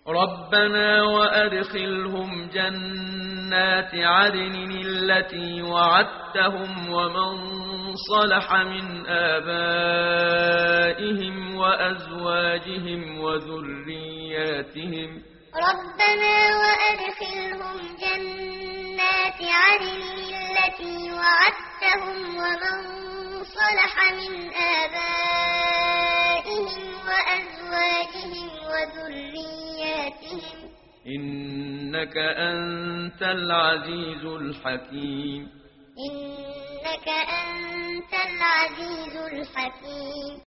ربنا وأدخلهم جنات عدن التي وعدتهم ومن صلح من آبائهم وأزواجهم وذرياتهم ربنا وأدخلهم جنات عدن التي وعدتهم ومن صلح من آبائهم وأزواجهم وذرياتهم إنك أنت العزيز الحكيم إنك أنت العزيز الحكيم